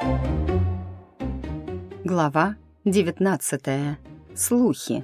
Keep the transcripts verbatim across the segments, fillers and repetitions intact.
Глава девятнадцатая. Слухи.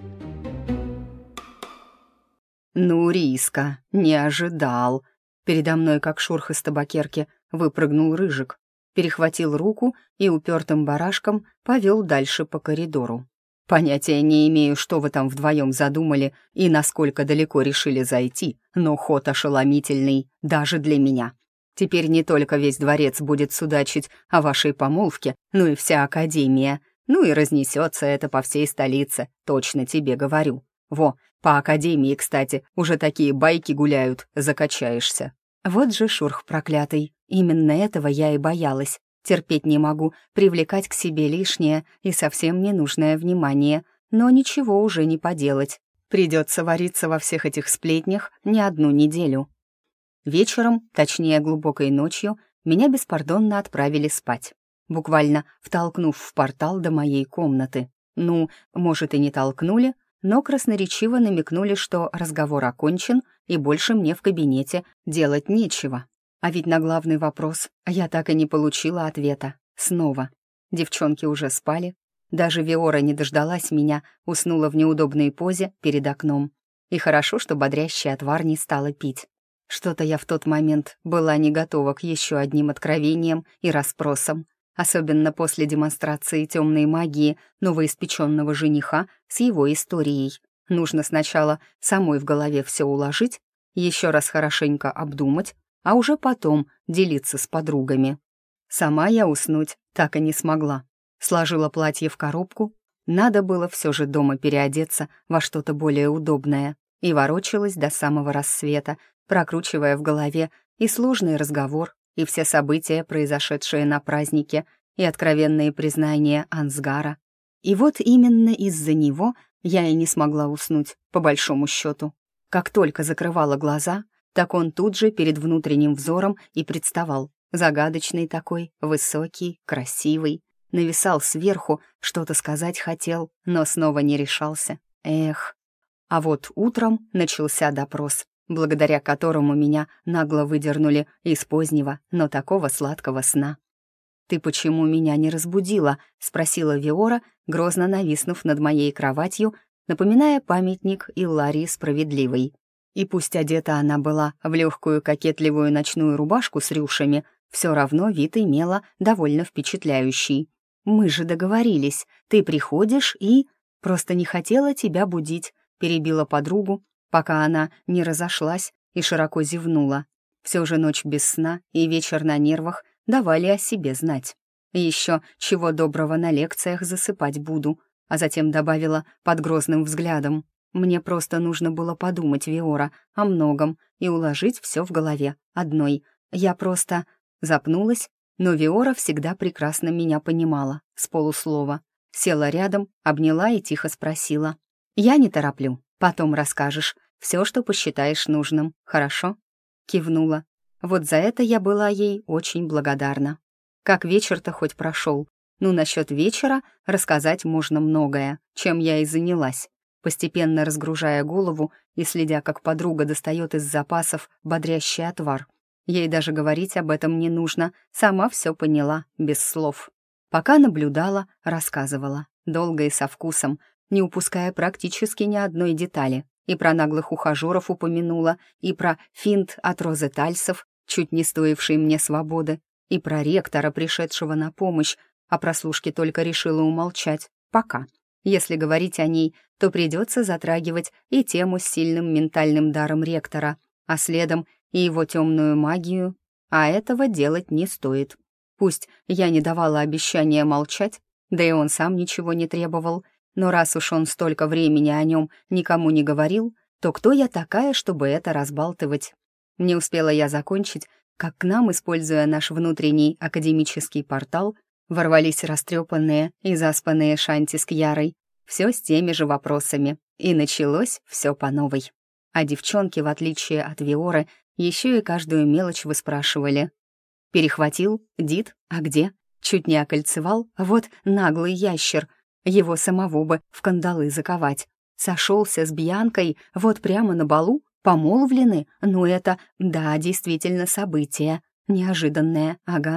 «Ну, Риска, не ожидал!» Передо мной, как шурх из табакерки, выпрыгнул Рыжик, перехватил руку и упертым барашком повел дальше по коридору. Понятия не имею, что вы там вдвоем задумали и насколько далеко решили зайти, но ход ошеломительный даже для меня. Теперь не только весь дворец будет судачить о вашей помолвке, но и вся академия. Ну и разнесется это по всей столице, точно тебе говорю. Во, по академии, кстати, уже такие байки гуляют, закачаешься». Вот же шурх проклятый. Именно этого я и боялась. Терпеть не могу привлекать к себе лишнее и совсем ненужное внимание, но ничего уже не поделать. Придется вариться во всех этих сплетнях не одну неделю. Вечером, точнее глубокой ночью, меня беспардонно отправили спать, буквально втолкнув в портал до моей комнаты. Ну, может, и не толкнули, но красноречиво намекнули, что разговор окончен, и больше мне в кабинете делать нечего. А ведь на главный вопрос я так и не получила ответа. Снова. Девчонки уже спали. Даже Виора не дождалась меня, уснула в неудобной позе перед окном. И хорошо, что бодрящий отвар не стала пить. Что-то я в тот момент была не готова к еще одним откровениям и расспросам, особенно после демонстрации темной магии новоиспеченного жениха с его историей. Нужно сначала самой в голове все уложить, еще раз хорошенько обдумать, а уже потом делиться с подругами. Сама я уснуть так и не смогла. Сложила платье в коробку, надо было все же дома переодеться во что-то более удобное, и ворочалась до самого рассвета, прокручивая в голове и сложный разговор, и все события, произошедшие на празднике, и откровенные признания Ансгара. И вот именно из-за него я и не смогла уснуть, по большому счету. Как только закрывала глаза, так он тут же перед внутренним взором и представал. Загадочный такой, высокий, красивый. Нависал сверху, что-то сказать хотел, но снова не решался. Эх. А вот утром начался допрос, благодаря которому меня нагло выдернули из позднего, но такого сладкого сна. «Ты почему меня не разбудила?» — спросила Виора, грозно нависнув над моей кроватью, напоминая памятник Илларии Справедливой. И пусть одета она была в легкую кокетливую ночную рубашку с рюшами, все равно вид имела довольно впечатляющий. «Мы же договорились, ты приходишь и...» «Просто не хотела тебя будить», — перебила подругу, пока она не разошлась и широко зевнула. Все же ночь без сна и вечер на нервах давали о себе знать. Еще чего доброго на лекциях засыпать буду, а затем добавила под грозным взглядом. Мне просто нужно было подумать, Виора, о многом и уложить все в голове одной. Я просто запнулась, но Виора всегда прекрасно меня понимала, с полуслова. Села рядом, обняла и тихо спросила. «Я не тороплю, потом расскажешь. Все, что посчитаешь нужным, хорошо?» Кивнула. Вот за это я была ей очень благодарна. Как вечер-то хоть прошел. Ну, насчет вечера рассказать можно многое, чем я и занялась, постепенно разгружая голову и следя, как подруга достает из запасов бодрящий отвар. Ей даже говорить об этом не нужно, сама все поняла, без слов. Пока наблюдала, рассказывала, долго и со вкусом, не упуская практически ни одной детали. И про наглых ухажеров упомянула, и про финт от Розы Тальсов, чуть не стоивший мне свободы, и про ректора, пришедшего на помощь, а про служки только решила умолчать. Пока. Если говорить о ней, то придется затрагивать и тему с сильным ментальным даром ректора, а следом и его темную магию, а этого делать не стоит. Пусть я не давала обещания молчать, да и он сам ничего не требовал, но раз уж он столько времени о нем никому не говорил, то кто я такая, чтобы это разбалтывать? Не успела я закончить, как к нам, используя наш внутренний академический портал, ворвались растрепанные и заспанные Шанти с Кьярой. Все с теми же вопросами. И началось все по новой. А девчонки, в отличие от Виоры, еще и каждую мелочь выспрашивали. Перехватил? Дид? А где? Чуть не окольцевал? Вот наглый ящер. Его самого бы в кандалы заковать. Сошелся с Бьянкой вот прямо на балу? Помолвлены? Ну это, да, действительно событие. Неожиданное, ага.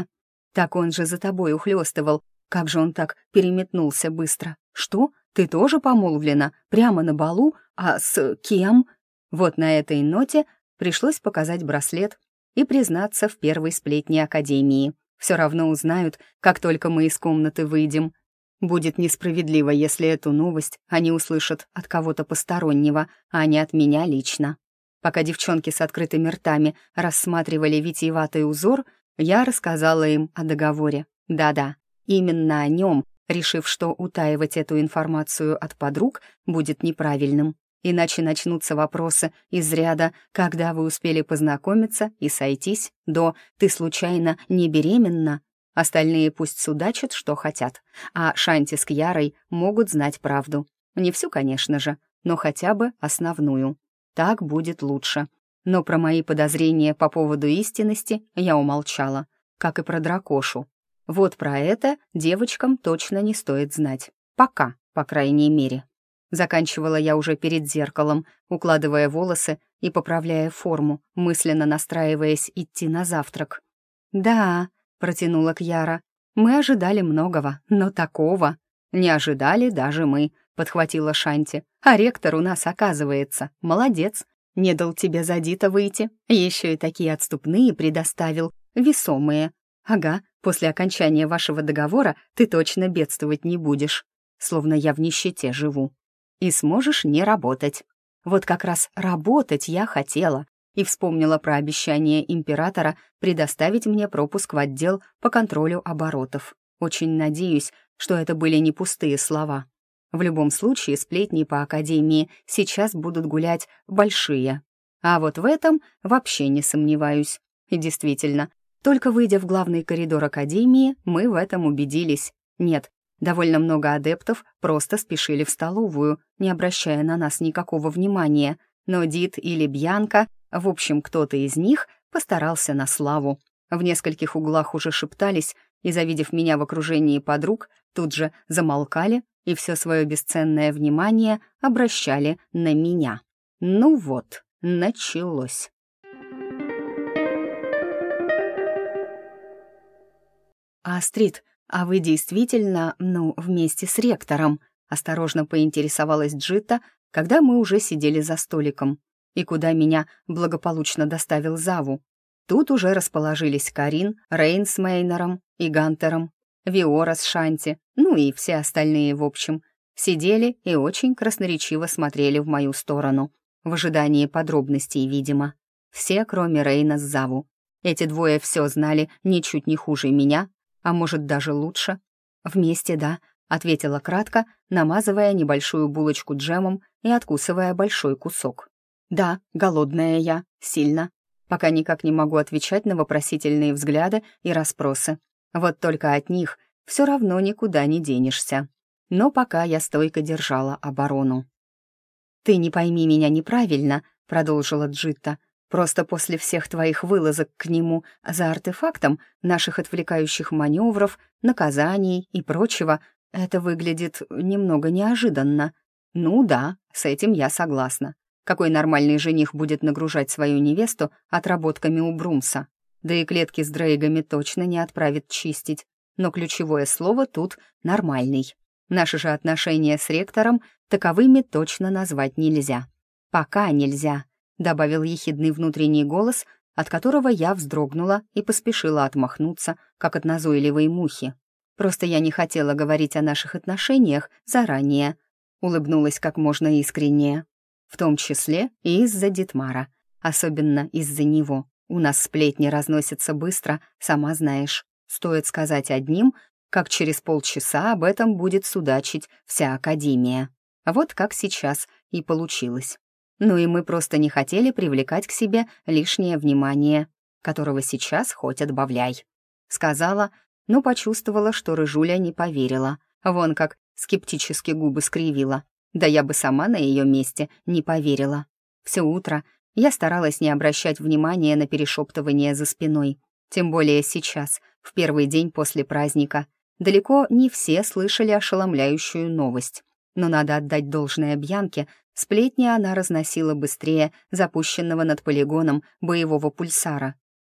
Так он же за тобой ухлёстывал. Как же он так переметнулся быстро? Что? Ты тоже помолвлена? Прямо на балу? А с кем?» Вот на этой ноте пришлось показать браслет и признаться в первой сплетне Академии. Все равно узнают, как только мы из комнаты выйдем. Будет несправедливо, если эту новость они услышат от кого-то постороннего, а не от меня лично. Пока девчонки с открытыми ртами рассматривали витиеватый узор, я рассказала им о договоре. Да-да, именно о нем, решив, что утаивать эту информацию от подруг будет неправильным. Иначе начнутся вопросы из ряда «Когда вы успели познакомиться и сойтись?» до «Ты случайно не беременна?» Остальные пусть судачат, что хотят, а Шанти с Кьярой могут знать правду. Не всю, конечно же, но хотя бы основную. Так будет лучше. Но про мои подозрения по поводу истинности я умолчала, как и про дракошу. Вот про это девочкам точно не стоит знать. Пока, по крайней мере. Заканчивала я уже перед зеркалом, укладывая волосы и поправляя форму, мысленно настраиваясь идти на завтрак. «Да», — протянула Кьяра, — «мы ожидали многого, но такого». «Не ожидали даже мы», — подхватила Шанти. «А ректор у нас, оказывается, молодец. Не дал тебе за Дита выйти, еще и такие отступные предоставил, весомые. Ага, после окончания вашего договора ты точно бедствовать не будешь, словно я в нищете живу. И сможешь не работать. Вот как раз работать я хотела и вспомнила про обещание императора предоставить мне пропуск в отдел по контролю оборотов. Очень надеюсь, что это были не пустые слова. В любом случае, сплетни по Академии сейчас будут гулять большие. А вот в этом вообще не сомневаюсь. И действительно, только выйдя в главный коридор Академии, мы в этом убедились. Нет, довольно много адептов просто спешили в столовую, не обращая на нас никакого внимания, но Дит или Бьянка, в общем, кто-то из них постарался на славу. В нескольких углах уже шептались, и, завидев меня в окружении подруг, тут же замолкали и все свое бесценное внимание обращали на меня. Ну вот, началось. «Астрид, а вы действительно, ну, вместе с ректором?» — осторожно поинтересовалась Джита, когда мы уже сидели за столиком. И куда меня благополучно доставил Заву. Тут уже расположились Карин, Рейн с Мейнером и Гантером, Виора с Шанти, ну и все остальные, в общем. Сидели и очень красноречиво смотрели в мою сторону, в ожидании подробностей, видимо. Все, кроме Рейна с Заву. Эти двое все знали ничуть не хуже меня, а может, даже лучше. «Вместе, да», — ответила кратко, намазывая небольшую булочку джемом и откусывая большой кусок. «Да, голодная я, сильно. Пока никак не могу отвечать на вопросительные взгляды и расспросы. Вот только от них все равно никуда не денешься. Но пока я стойко держала оборону». «Ты не пойми меня неправильно», — продолжила Джитта. «Просто после всех твоих вылазок к нему за артефактом, наших отвлекающих маневров, наказаний и прочего, это выглядит немного неожиданно. Ну да, с этим я согласна. Какой нормальный жених будет нагружать свою невесту отработками у Брумса? Да и клетки с дрейгами точно не отправит чистить. Но ключевое слово тут «нормальный». Наши же отношения с ректором таковыми точно назвать нельзя. «Пока нельзя», — добавил ехидный внутренний голос, от которого я вздрогнула и поспешила отмахнуться, как от назойливой мухи. «Просто я не хотела говорить о наших отношениях заранее», — улыбнулась как можно искреннее. «В том числе и из-за Дитмара, особенно из-за него. У нас сплетни разносятся быстро, сама знаешь. Стоит сказать одним, как через полчаса об этом будет судачить вся Академия. Вот как сейчас и получилось. Ну и мы просто не хотели привлекать к себе лишнее внимание, которого сейчас хоть отбавляй». Сказала, но почувствовала, что Рыжуля не поверила. Вон как скептически губы скривила. Да я бы сама на ее месте не поверила. Все утро я старалась не обращать внимания на перешептывание за спиной. Тем более сейчас, в первый день после праздника. Далеко не все слышали ошеломляющую новость. Но надо отдать должное Бьянке, сплетни она разносила быстрее запущенного над полигоном боевого пульсара.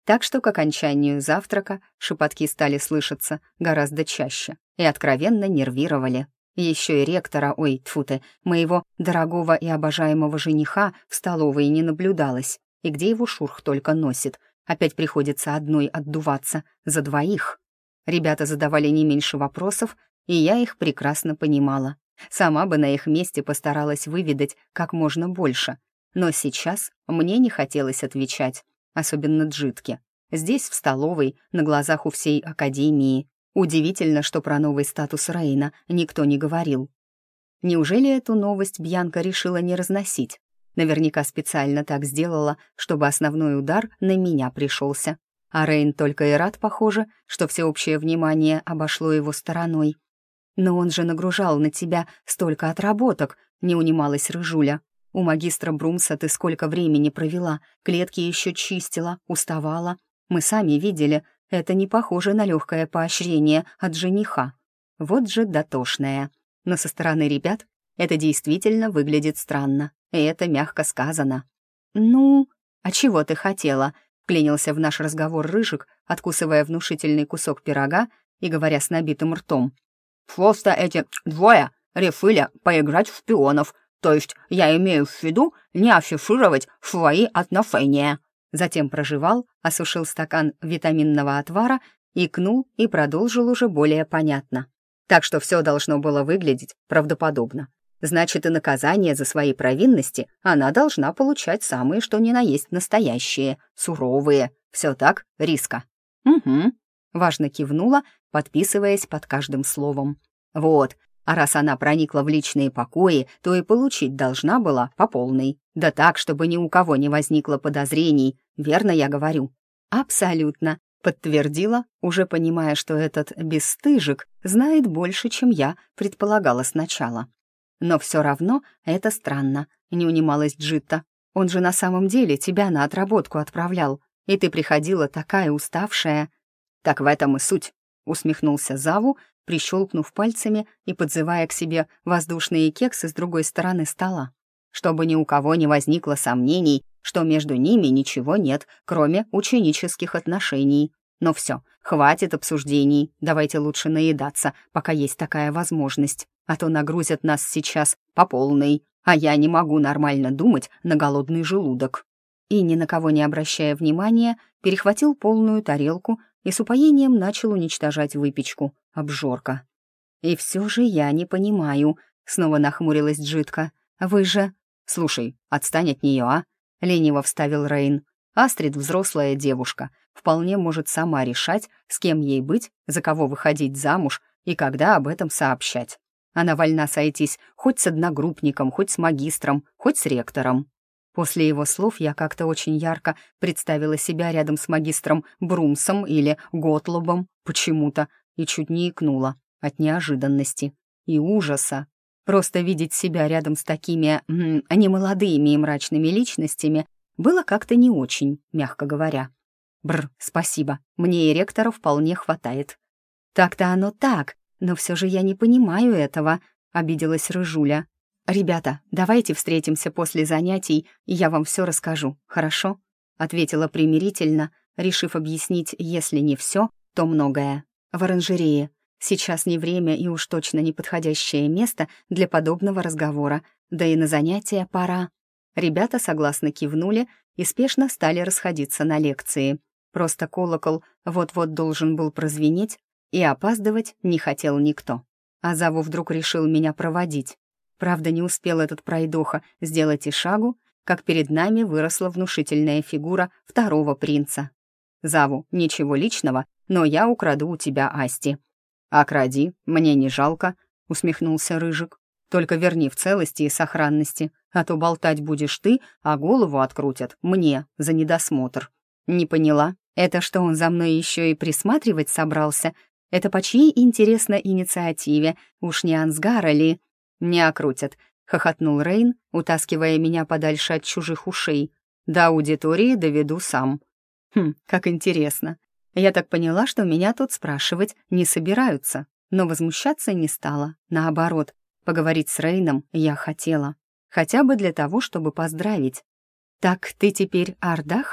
Так что к окончанию завтрака шепотки стали слышаться гораздо чаще и откровенно нервировали. Еще и ректора, ой, тьфу ты, моего дорогого и обожаемого жениха в столовой не наблюдалось. И где его Шурх только носит. Опять приходится одной отдуваться за двоих. Ребята задавали не меньше вопросов, и я их прекрасно понимала. Сама бы на их месте постаралась выведать как можно больше. Но сейчас мне не хотелось отвечать, особенно Джитке. Здесь, в столовой, на глазах у всей академии. Удивительно, что про новый статус Рейна никто не говорил. Неужели эту новость Бьянка решила не разносить? Наверняка специально так сделала, чтобы основной удар на меня пришелся. А Рейн только и рад, похоже, что всеобщее внимание обошло его стороной. «Но он же нагружал на тебя столько отработок», — не унималась Рыжуля. «У магистра Брумса ты сколько времени провела, клетки еще чистила, уставала. Мы сами видели, это не похоже на легкое поощрение от жениха. Вот же дотошная. Но со стороны ребят это действительно выглядит странно, и это мягко сказано». «Ну, а чего ты хотела?» — вклинился в наш разговор Рыжик, откусывая внушительный кусок пирога и говоря с набитым ртом. «Просто эти двое решили поиграть в шпионов, то есть я имею в виду не афишировать свои отношения». Затем прожевал, осушил стакан витаминного отвара, икнул и продолжил уже более понятно. Так что все должно было выглядеть правдоподобно. Значит, и наказание за свои провинности она должна получать самые что ни на есть настоящие, суровые. Все так, Риска? «Угу», — важно кивнула, подписываясь под каждым словом. «Вот, а раз она проникла в личные покои, то и получить должна была по полной. Да так, чтобы ни у кого не возникло подозрений, верно я говорю?» «Абсолютно», — подтвердила, уже понимая, что этот бесстыжик знает больше, чем я предполагала сначала. «Но все равно это странно», — не унималась Джитта. «Он же на самом деле тебя на отработку отправлял, и ты приходила такая уставшая». «Так в этом и суть», — усмехнулся Заву, прищелкнув пальцами и подзывая к себе воздушные кексы с другой стороны стола. «Чтобы ни у кого не возникло сомнений, что между ними ничего нет, кроме ученических отношений. Но все, хватит обсуждений, давайте лучше наедаться, пока есть такая возможность, а то нагрузят нас сейчас по полной, а я не могу нормально думать на голодный желудок». И, ни на кого не обращая внимания, перехватил полную тарелку и с упоением начал уничтожать выпечку. Обжорка. «И все же я не понимаю», — снова нахмурилась Джитка. «Вы же...» «Слушай, отстань от нее, а?» — лениво вставил Рейн. «Астрид взрослая девушка, вполне может сама решать, с кем ей быть, за кого выходить замуж и когда об этом сообщать. Она вольна сойтись хоть с одногруппником, хоть с магистром, хоть с ректором». После его слов я как-то очень ярко представила себя рядом с магистром Брумсом или Готлобом почему-то и чуть не икнула от неожиданности и ужаса. Просто видеть себя рядом с такими м, немолодыми и мрачными личностями было как-то не очень, мягко говоря. Бр, спасибо, мне и ректора вполне хватает. «Так-то оно так, но все же я не понимаю этого», — обиделась Рыжуля. «Ребята, давайте встретимся после занятий, и я вам все расскажу, хорошо?» — ответила примирительно, решив объяснить, если не все, то многое. «В оранжерее. Сейчас не время и уж точно не подходящее место для подобного разговора, да и на занятия пора». Ребята согласно кивнули и спешно стали расходиться на лекции. Просто колокол вот-вот должен был прозвенеть, и опаздывать не хотел никто. А Заву вдруг решил меня проводить. Правда, не успел этот пройдоха сделать и шагу, как перед нами выросла внушительная фигура второго принца. «Заву, ничего личного, но я украду у тебя Асти». «А кради, мне не жалко», — усмехнулся Рыжик. «Только верни в целости и сохранности, а то болтать будешь ты, а голову открутят мне за недосмотр». «Не поняла, это что, он за мной еще и присматривать собрался? Это по чьей, интересно, инициативе? Уж не Ансгара ли?» «Не окрутят», — хохотнул Рейн, утаскивая меня подальше от чужих ушей. «До аудитории доведу сам». «Хм, как интересно. Я так поняла, что меня тут спрашивать не собираются, но возмущаться не стала. Наоборот, поговорить с Рейном я хотела. Хотя бы для того, чтобы поздравить. «Так ты теперь Ардах?» —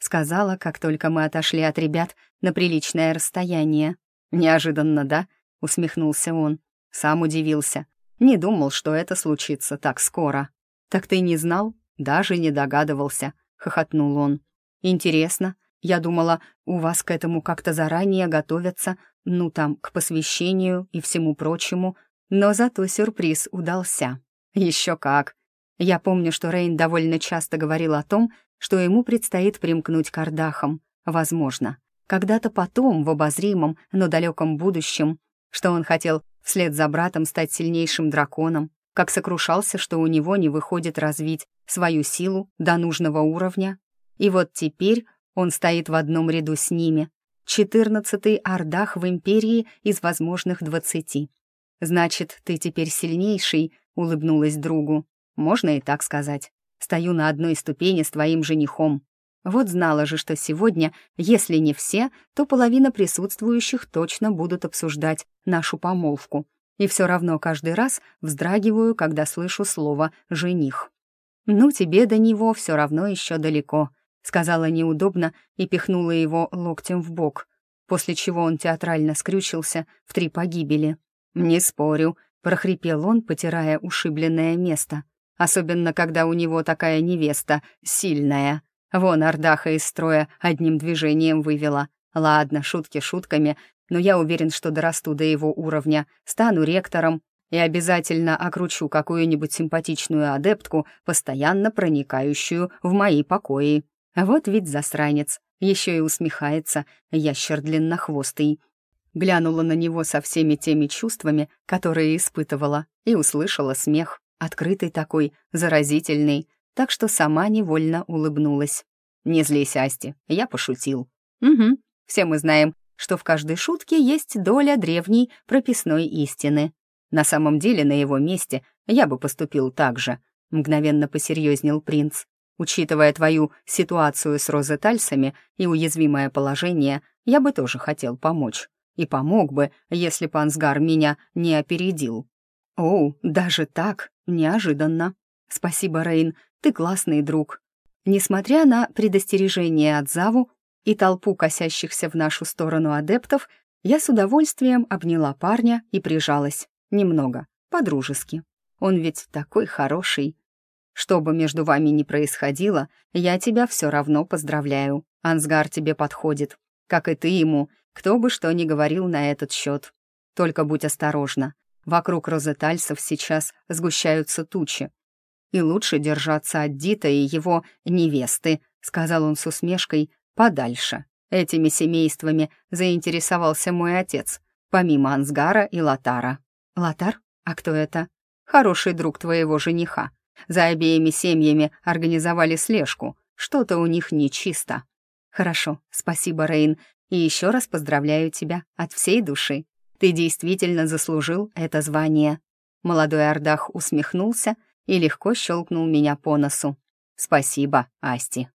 сказала, как только мы отошли от ребят на приличное расстояние. «Неожиданно, да?» — усмехнулся он. Сам удивился. Не думал, что это случится так скоро. «Так ты не знал?» «Даже не догадывался», — хохотнул он. «Интересно. Я думала, у вас к этому как-то заранее готовятся, ну там, к посвящению и всему прочему, но зато сюрприз удался. Еще как. Я помню, что Рейн довольно часто говорил о том, что ему предстоит примкнуть к Ардахам. Возможно, когда-то потом, в обозримом, но далеком будущем, что он хотел вслед за братом стать сильнейшим драконом, как сокрушался, что у него не выходит развить свою силу до нужного уровня. И вот теперь он стоит в одном ряду с ними. Четырнадцатый Ардах в Империи из возможных двадцати. «Значит, ты теперь сильнейший», — улыбнулась другу. «Можно и так сказать. Стою на одной ступени с твоим женихом. Вот знала же, что сегодня, если не все, то половина присутствующих точно будут обсуждать нашу помолвку. И все равно каждый раз вздрагиваю, когда слышу слово «жених». «Ну, тебе до него все равно еще далеко», — сказала неудобно и пихнула его локтем в бок, после чего он театрально скрючился в три погибели. «Не спорю», — прохрипел он, потирая ушибленное место. «Особенно, когда у него такая невеста, сильная. Вон Ардаха из строя одним движением вывела. Ладно, шутки шутками, но я уверен, что дорасту до его уровня, стану ректором и обязательно окручу какую-нибудь симпатичную адептку, постоянно проникающую в мои покои. Вот ведь засранец, еще и усмехается, ящер длиннохвостый». Глянула на него со всеми теми чувствами, которые испытывала, и услышала смех, открытый такой, заразительный, так что сама невольно улыбнулась. «Не злись, Асти, я пошутил». «Угу, все мы знаем, что в каждой шутке есть доля древней прописной истины. На самом деле, на его месте я бы поступил так же», — мгновенно посерьезнел принц. «Учитывая твою ситуацию с розетальсами и уязвимое положение, я бы тоже хотел помочь. И помог бы, если Пансгар меня не опередил». «Оу, даже так? Неожиданно. Спасибо, Рейн, ты классный друг». Несмотря на предостережение от Заву и толпу косящихся в нашу сторону адептов, я с удовольствием обняла парня и прижалась. Немного, по-дружески. Он ведь такой хороший. «Что бы между вами ни происходило, я тебя все равно поздравляю. Ансгар тебе подходит, как и ты ему, кто бы что ни говорил на этот счет. Только будь осторожна. Вокруг розетальсов сейчас сгущаются тучи. И лучше держаться от Дита и его невесты», — сказал он с усмешкой, — «подальше. Этими семействами заинтересовался мой отец, помимо Ансгара и Латара». «Латар? А кто это?» «Хороший друг твоего жениха. За обеими семьями организовали слежку. Что-то у них нечисто». «Хорошо, спасибо, Рейн, и еще раз поздравляю тебя от всей души. Ты действительно заслужил это звание». Молодой Ардах усмехнулся и легко щелкнул меня по носу. «Спасибо, Асти».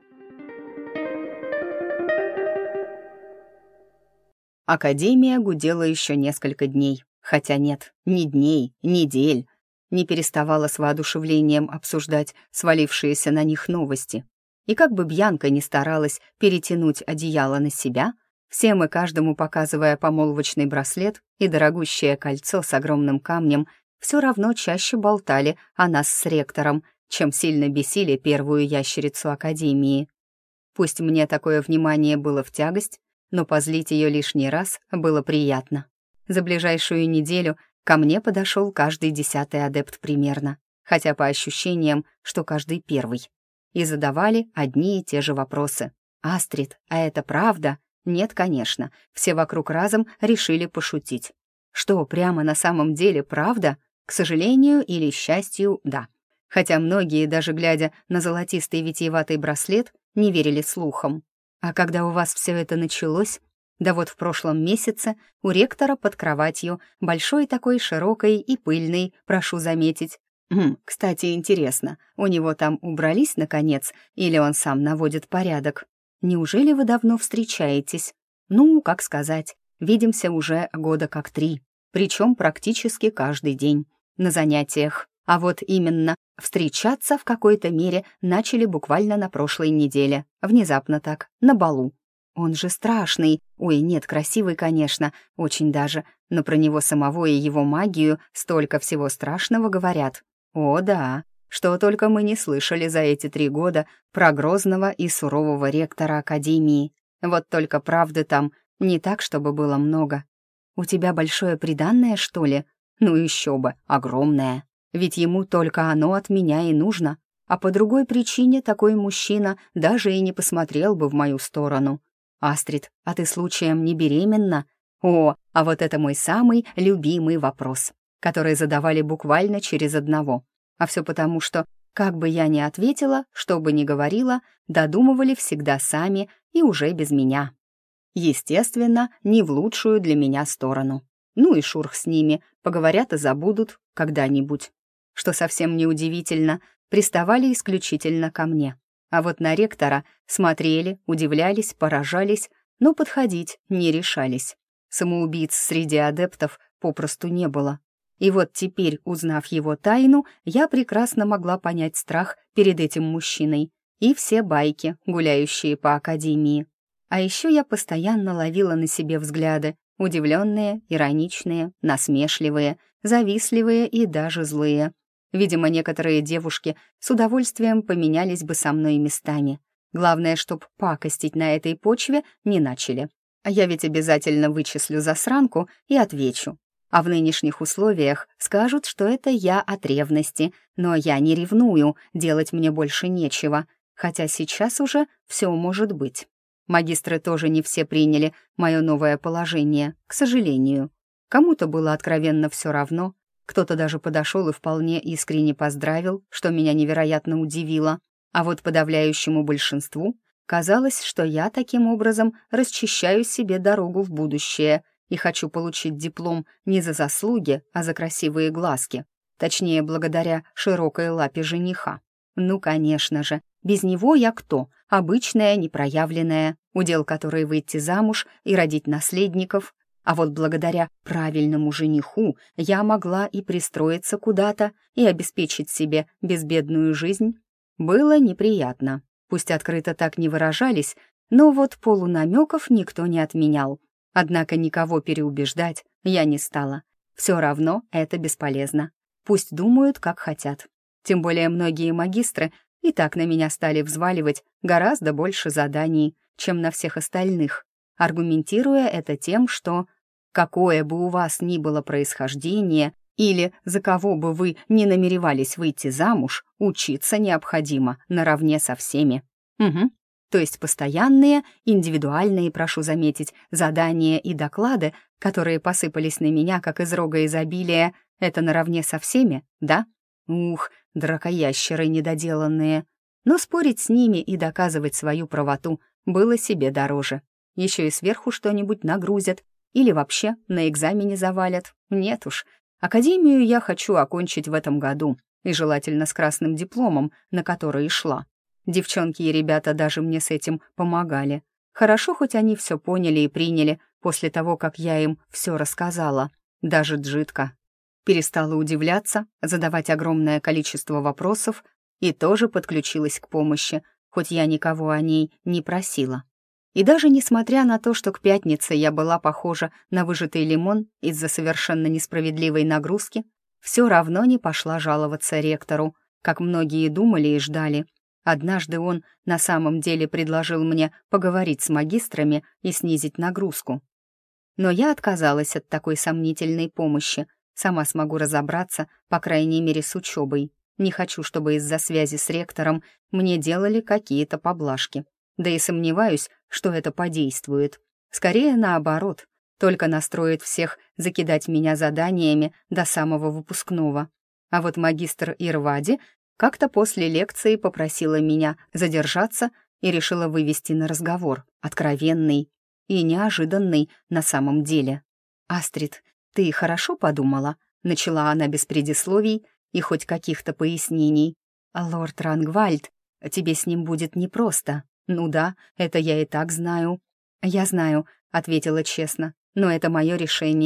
Академия гудела еще несколько дней. Хотя нет, ни дней, недель. Не переставала с воодушевлением обсуждать свалившиеся на них новости. И как бы Бьянка ни старалась перетянуть одеяло на себя, всем и каждому показывая помолвочный браслет и дорогущее кольцо с огромным камнем, все равно чаще болтали о нас с ректором, чем сильно бесили первую ящерицу Академии. Пусть мне такое внимание было в тягость, но позлить ее лишний раз было приятно. За ближайшую неделю ко мне подошел каждый десятый адепт примерно, хотя по ощущениям, что каждый первый. И задавали одни и те же вопросы. «Астрид, а это правда?» Нет, конечно, все вокруг разом решили пошутить. Что, прямо на самом деле правда? К сожалению или счастью, да. Хотя многие, даже глядя на золотистый витиеватый браслет, не верили слухам. А когда у вас все это началось? Да вот в прошлом месяце у ректора под кроватью, большой такой, широкой и пыльной, прошу заметить. Хм, кстати, интересно, у него там убрались, наконец, или он сам наводит порядок? Неужели вы давно встречаетесь? Ну, как сказать, видимся уже года как три, причем практически каждый день, на занятиях. А вот именно встречаться в какой-то мере начали буквально на прошлой неделе. Внезапно так, на балу. Он же страшный. Ой, нет, красивый, конечно, очень даже. Но про него самого и его магию столько всего страшного говорят. О, да, что только мы не слышали за эти три года про грозного и сурового ректора Академии. Вот только правды там не так, чтобы было много. У тебя большое приданное, что ли? Ну еще бы, огромное. Ведь ему только оно от меня и нужно. А по другой причине такой мужчина даже и не посмотрел бы в мою сторону. «Астрид, а ты случаем не беременна?» О, а вот это мой самый любимый вопрос, который задавали буквально через одного. А все потому, что, как бы я ни ответила, что бы ни говорила, додумывали всегда сами и уже без меня. Естественно, не в лучшую для меня сторону. Ну и шурх с ними, поговорят и забудут когда-нибудь. Что совсем неудивительно, приставали исключительно ко мне. А вот на ректора смотрели, удивлялись, поражались, но подходить не решались. Самоубийц среди адептов попросту не было. И вот теперь, узнав его тайну, я прекрасно могла понять страх перед этим мужчиной и все байки, гуляющие по академии. А еще я постоянно ловила на себе взгляды, удивленные, ироничные, насмешливые, завистливые и даже злые. Видимо, некоторые девушки с удовольствием поменялись бы со мной местами. Главное, чтоб пакостить на этой почве не начали. А я ведь обязательно вычислю засранку и отвечу. А в нынешних условиях скажут, что это я от ревности, но я не ревную, делать мне больше нечего, хотя сейчас уже все может быть. Магистры тоже не все приняли мое новое положение, к сожалению. Кому-то было откровенно все равно, кто-то даже подошел и вполне искренне поздравил, что меня невероятно удивило, а вот подавляющему большинству казалось, что я таким образом расчищаю себе дорогу в будущее и хочу получить диплом не за заслуги, а за красивые глазки, точнее, благодаря широкой лапе жениха. Ну, конечно же, без него я кто? Обычная, непроявленная, удел которой выйти замуж и родить наследников. А вот благодаря правильному жениху я могла и пристроиться куда-то, и обеспечить себе безбедную жизнь. Было неприятно. Пусть открыто так не выражались, но вот полунамеков никто не отменял. Однако никого переубеждать я не стала. Все равно это бесполезно. Пусть думают, как хотят. Тем более многие магистры и так на меня стали взваливать гораздо больше заданий, чем на всех остальных, аргументируя это тем, что какое бы у вас ни было происхождение или за кого бы вы не намеревались выйти замуж, учиться необходимо наравне со всеми. Угу. То есть постоянные, индивидуальные, прошу заметить, задания и доклады, которые посыпались на меня, как из рога изобилия, это наравне со всеми, да? Ух, дракоящеры недоделанные. Но спорить с ними и доказывать свою правоту было себе дороже. Еще и сверху что-нибудь нагрузят или вообще на экзамене завалят. Нет уж, академию я хочу окончить в этом году, и желательно с красным дипломом, на который и шла. Девчонки и ребята даже мне с этим помогали. Хорошо, хоть они все поняли и приняли после того, как я им все рассказала. Даже Джитка перестала удивляться, задавать огромное количество вопросов и тоже подключилась к помощи, хоть я никого о ней не просила. И даже несмотря на то, что к пятнице я была похожа на выжатый лимон из-за совершенно несправедливой нагрузки, все равно не пошла жаловаться ректору, как многие думали и ждали. Однажды он на самом деле предложил мне поговорить с магистрами и снизить нагрузку. Но я отказалась от такой сомнительной помощи. Сама смогу разобраться, по крайней мере, с учебой. Не хочу, чтобы из-за связи с ректором мне делали какие-то поблажки. Да и сомневаюсь, что это подействует. Скорее наоборот, только настроит всех закидать меня заданиями до самого выпускного. А вот магистр Ирвади как-то после лекции попросила меня задержаться и решила вывести на разговор, откровенный и неожиданный на самом деле. «Астрид, ты хорошо подумала?» — начала она без предисловий и хоть каких-то пояснений. «Лорд Рангвальд, тебе с ним будет непросто». «Ну да, это я и так знаю». «Я знаю», — ответила честно, «но это мое решение.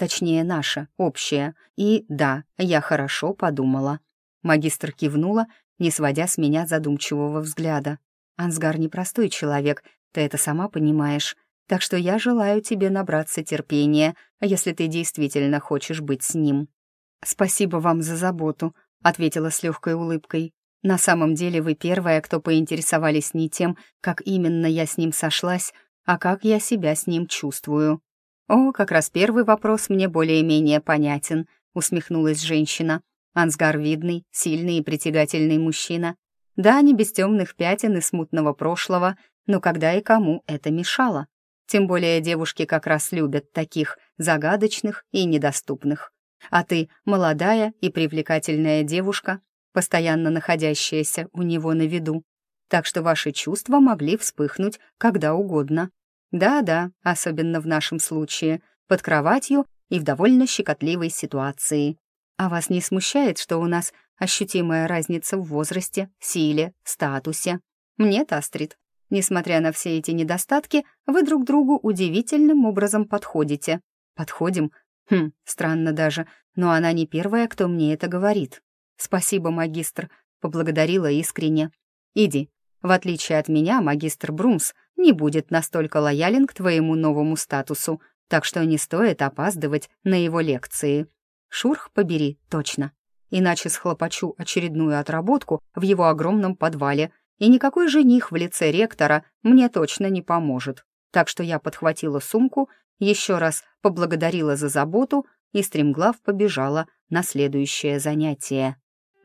точнее, наше, общее. И да, я хорошо подумала». Магистр кивнула, не сводя с меня задумчивого взгляда. «Ансгар непростой человек, ты это сама понимаешь. Так что я желаю тебе набраться терпения, если ты действительно хочешь быть с ним». «Спасибо вам за заботу», — ответила с легкой улыбкой. «На самом деле вы первая, кто поинтересовались не тем, как именно я с ним сошлась, а как я себя с ним чувствую». «О, как раз первый вопрос мне более-менее понятен», — усмехнулась женщина. «Ансгар видный, сильный и притягательный мужчина. Да, не без темных пятен и смутного прошлого, но когда и кому это мешало? Тем более девушки как раз любят таких загадочных и недоступных. А ты молодая и привлекательная девушка, постоянно находящаяся у него на виду. Так что ваши чувства могли вспыхнуть когда угодно. Да-да, особенно в нашем случае, под кроватью и в довольно щекотливой ситуации. А вас не смущает, что у нас ощутимая разница в возрасте, силе, статусе? Нет, Астрид, несмотря на все эти недостатки, вы друг другу удивительным образом подходите. Подходим? Хм, странно даже, но она не первая, кто мне это говорит. Спасибо, магистр, поблагодарила искренне. Иди. В отличие от меня, магистр Брумс не будет настолько лоялен к твоему новому статусу, так что не стоит опаздывать на его лекции. Шурх побери, точно. Иначе схлопочу очередную отработку в его огромном подвале, и никакой жених в лице ректора мне точно не поможет. Так что я подхватила сумку, еще раз поблагодарила за заботу и стремглав побежала на следующее занятие.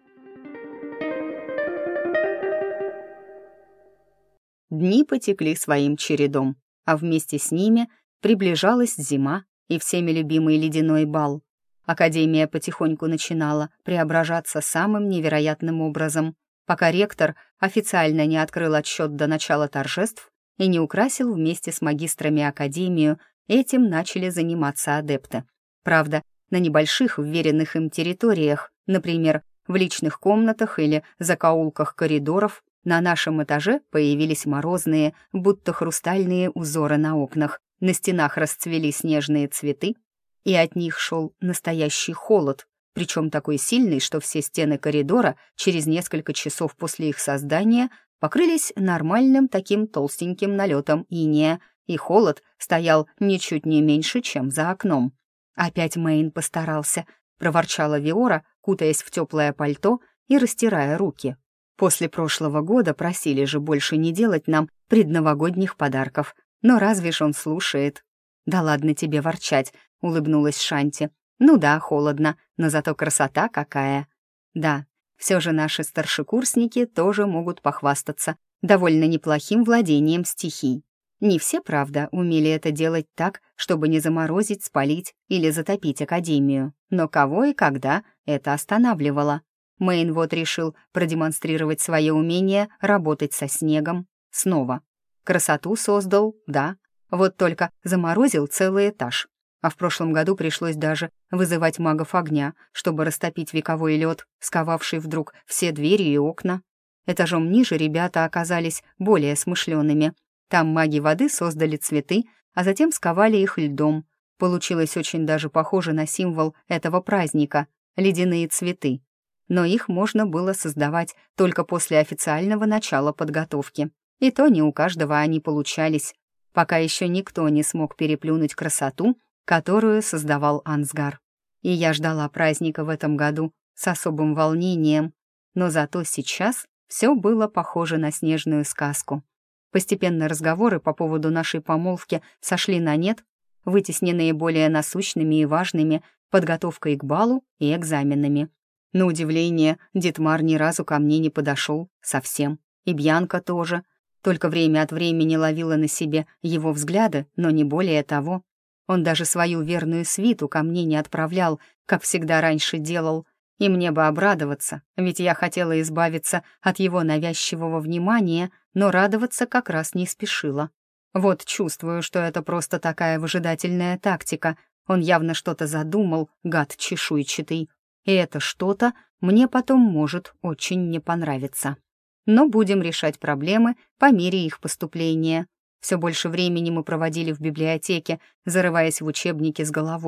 Дни потекли своим чередом, а вместе с ними приближалась зима и всеми любимый ледяной бал. Академия потихоньку начинала преображаться самым невероятным образом, пока ректор официально не открыл отсчет до начала торжеств и не украсил вместе с магистрами академию. Этим начали заниматься адепты. Правда, на небольших вверенных им территориях, например, в личных комнатах или закоулках коридоров, на нашем этаже появились морозные, будто хрустальные узоры на окнах, на стенах расцвели снежные цветы, и от них шел настоящий холод, причем такой сильный, что все стены коридора через несколько часов после их создания покрылись нормальным таким толстеньким налетом инея, и холод стоял ничуть не меньше, чем за окном. «Опять Мэйн постарался», — проворчала Виора, кутаясь в теплое пальто и растирая руки. «После прошлого года просили же больше не делать нам предновогодних подарков, но разве ж он слушает?» «Да ладно тебе ворчать», — улыбнулась Шанти. «Ну да, холодно, но зато красота какая». «Да, все же наши старшекурсники тоже могут похвастаться довольно неплохим владением стихий. Не все, правда, умели это делать так, чтобы не заморозить, спалить или затопить академию, но кого и когда это останавливало. Мэйн вот решил продемонстрировать свое умение работать со снегом снова. Красоту создал, да, вот только заморозил целый этаж. А в прошлом году пришлось даже вызывать магов огня, чтобы растопить вековой лед, сковавший вдруг все двери и окна. Этажом ниже ребята оказались более смышленными. Там маги воды создали цветы, а затем сковали их льдом. Получилось очень даже похоже на символ этого праздника — ледяные цветы. Но их можно было создавать только после официального начала подготовки. И то не у каждого они получались, пока еще никто не смог переплюнуть красоту, которую создавал Ансгар. И я ждала праздника в этом году с особым волнением, но зато сейчас все было похоже на снежную сказку. Постепенно разговоры по поводу нашей помолвки сошли на нет, вытесненные более насущными и важными подготовкой к балу и экзаменами. На удивление, Дитмар ни разу ко мне не подошел совсем, и Бьянка тоже, только время от времени ловила на себе его взгляды, но не более того. Он даже свою верную свиту ко мне не отправлял, как всегда раньше делал, и мне бы обрадоваться, ведь я хотела избавиться от его навязчивого внимания, но радоваться как раз не спешила. Вот чувствую, что это просто такая выжидательная тактика. Он явно что-то задумал, гад чешуйчатый. И это что-то мне потом может очень не понравиться. Но будем решать проблемы по мере их поступления. Все больше времени мы проводили в библиотеке, зарываясь в учебники с головой.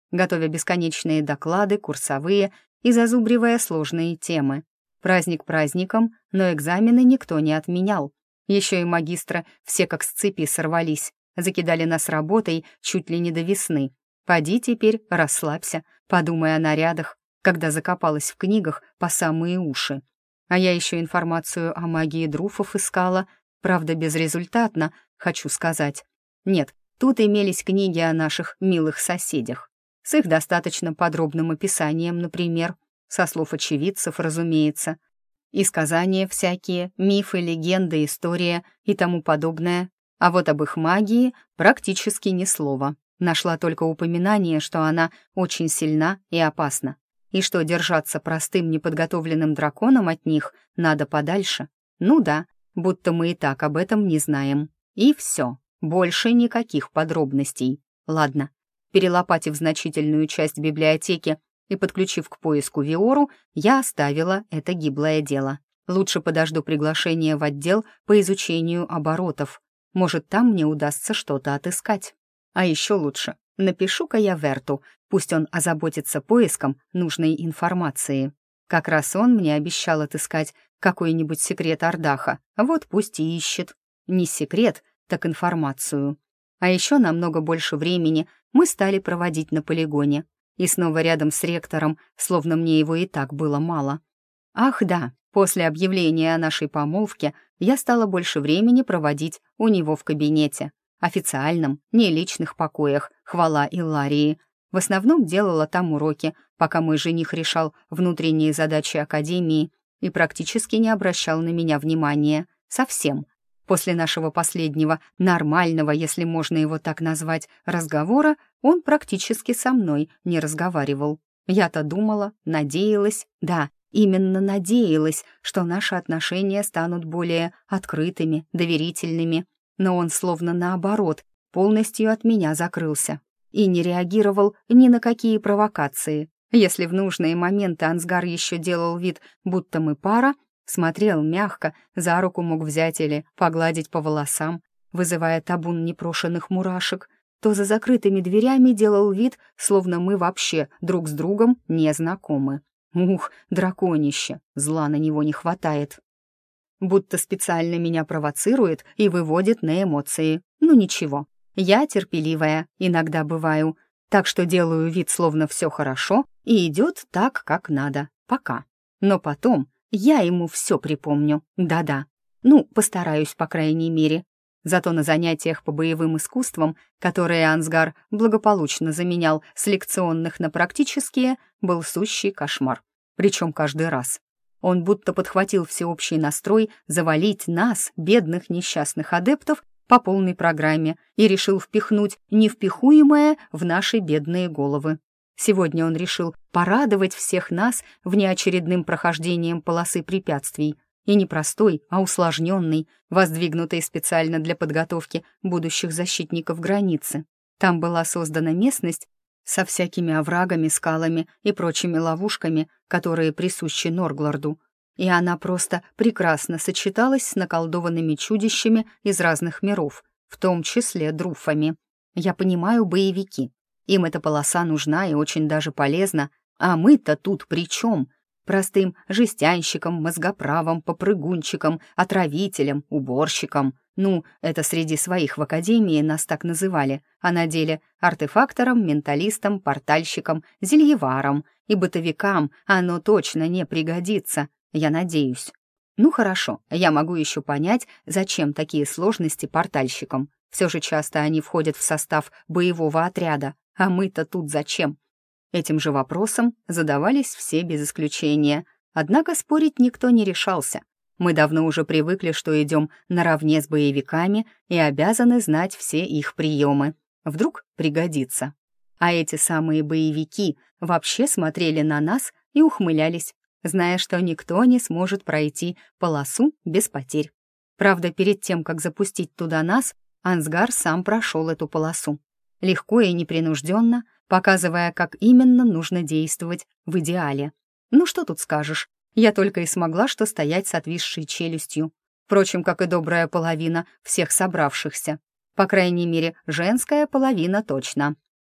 готовя бесконечные доклады, курсовые и зазубривая сложные темы. Праздник праздником, но экзамены никто не отменял. Еще и магистры все как с цепи сорвались, закидали нас работой чуть ли не до весны. Поди теперь, расслабься, подумай о нарядах, когда закопалась в книгах по самые уши. А я еще информацию о магии друфов искала, правда, безрезультатно, хочу сказать. Нет, тут имелись книги о наших милых соседях. С их достаточно подробным описанием, например, со слов очевидцев, разумеется. И сказания всякие, мифы, легенды, история и тому подобное. А вот об их магии практически ни слова. Нашла только упоминание, что она очень сильна и опасна, и что держаться простым неподготовленным драконом от них надо подальше. Ну да, будто мы и так об этом не знаем. И все, больше никаких подробностей. Ладно, перелопатив значительную часть библиотеки и подключив к поиску Виору, я оставила это гиблое дело. Лучше подожду приглашения в отдел по изучению оборотов. Может, там мне удастся что-то отыскать. А еще лучше, напишу-ка я Верту, пусть он озаботится поиском нужной информации. Как раз он мне обещал отыскать какой-нибудь секрет Ардаха, вот пусть и ищет. Не секрет, так информацию. А еще намного больше времени мы стали проводить на полигоне. И снова рядом с ректором, словно мне его и так было мало. Ах да, после объявления о нашей помолвке я стала больше времени проводить у него в кабинете. Официальном, не личных покоях, хвала Илларии. В основном делала там уроки, пока мой жених решал внутренние задачи академии и практически не обращал на меня внимания. Совсем. После нашего последнего, нормального, если можно его так назвать, разговора, он практически со мной не разговаривал. Я-то думала, надеялась, да, именно надеялась, что наши отношения станут более открытыми, доверительными. Но он словно наоборот, полностью от меня закрылся и не реагировал ни на какие провокации. Если в нужные моменты Ансгар еще делал вид, будто мы пара, смотрел мягко, за руку мог взять или погладить по волосам, вызывая табун непрошенных мурашек, то за закрытыми дверями делал вид, словно мы вообще друг с другом не знакомы. Ух, драконище, зла на него не хватает. Будто специально меня провоцирует и выводит на эмоции. Ну ничего, я терпеливая, иногда бываю, так что делаю вид, словно все хорошо и идет так, как надо, пока. Но потом я ему все припомню, да-да. Ну, постараюсь, по крайней мере. Зато на занятиях по боевым искусствам, которые Ансгар благополучно заменял с лекционных на практические, был сущий кошмар. Причем каждый раз. Он будто подхватил всеобщий настрой завалить нас, бедных несчастных адептов, по полной программе и решил впихнуть невпихуемое в наши бедные головы. Сегодня он решил порадовать всех нас внеочередным прохождением полосы препятствий. И не простой, а усложненный, воздвигнутый специально для подготовки будущих защитников границы. Там была создана местность со всякими оврагами, скалами и прочими ловушками, которые присущи Норглорду. И она просто прекрасно сочеталась с наколдованными чудищами из разных миров, в том числе друфами. Я понимаю, боевики. Им эта полоса нужна и очень даже полезна, а мы-то тут при чем? Простым жестянщиком, мозгоправом, попрыгунчиком, отравителем, уборщиком. Ну, это среди своих в академии нас так называли, а на деле артефактором, менталистом, портальщиком, зельеваром и бытовикам оно точно не пригодится, я надеюсь. Ну хорошо, я могу еще понять, зачем такие сложности портальщикам. Все же часто они входят в состав боевого отряда, а мы-то тут зачем? Этим же вопросом задавались все без исключения. Однако спорить никто не решался. Мы давно уже привыкли, что идем наравне с боевиками и обязаны знать все их приемы. Вдруг пригодится. А эти самые боевики вообще смотрели на нас и ухмылялись, зная, что никто не сможет пройти полосу без потерь. Правда, перед тем, как запустить туда нас, Ансгар сам прошел эту полосу. Легко и непринужденно, показывая, как именно нужно действовать в идеале. Ну что тут скажешь, я только и смогла что стоять с отвисшей челюстью. Впрочем, как и добрая половина всех собравшихся. По крайней мере, женская половина точно.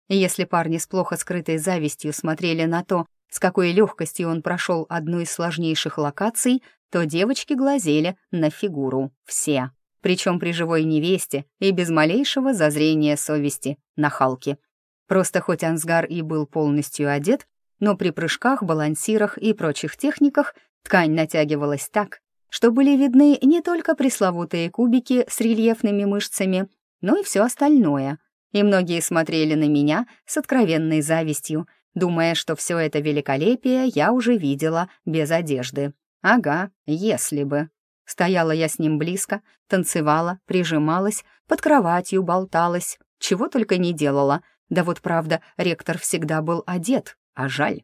Если парни с плохо скрытой завистью смотрели на то, с какой легкостью он прошел одну из сложнейших локаций, то девочки глазели на фигуру. Все. Причем при живой невесте и без малейшего зазрения совести на Халке. Просто хоть Ансгар и был полностью одет, но при прыжках, балансирах и прочих техниках ткань натягивалась так, что были видны не только пресловутые кубики с рельефными мышцами, но и все остальное. И многие смотрели на меня с откровенной завистью, думая, что все это великолепие я уже видела без одежды. Ага, если бы. Стояла я с ним близко, танцевала, прижималась, под кроватью болталась, чего только не делала. Да вот правда, ректор всегда был одет, а жаль.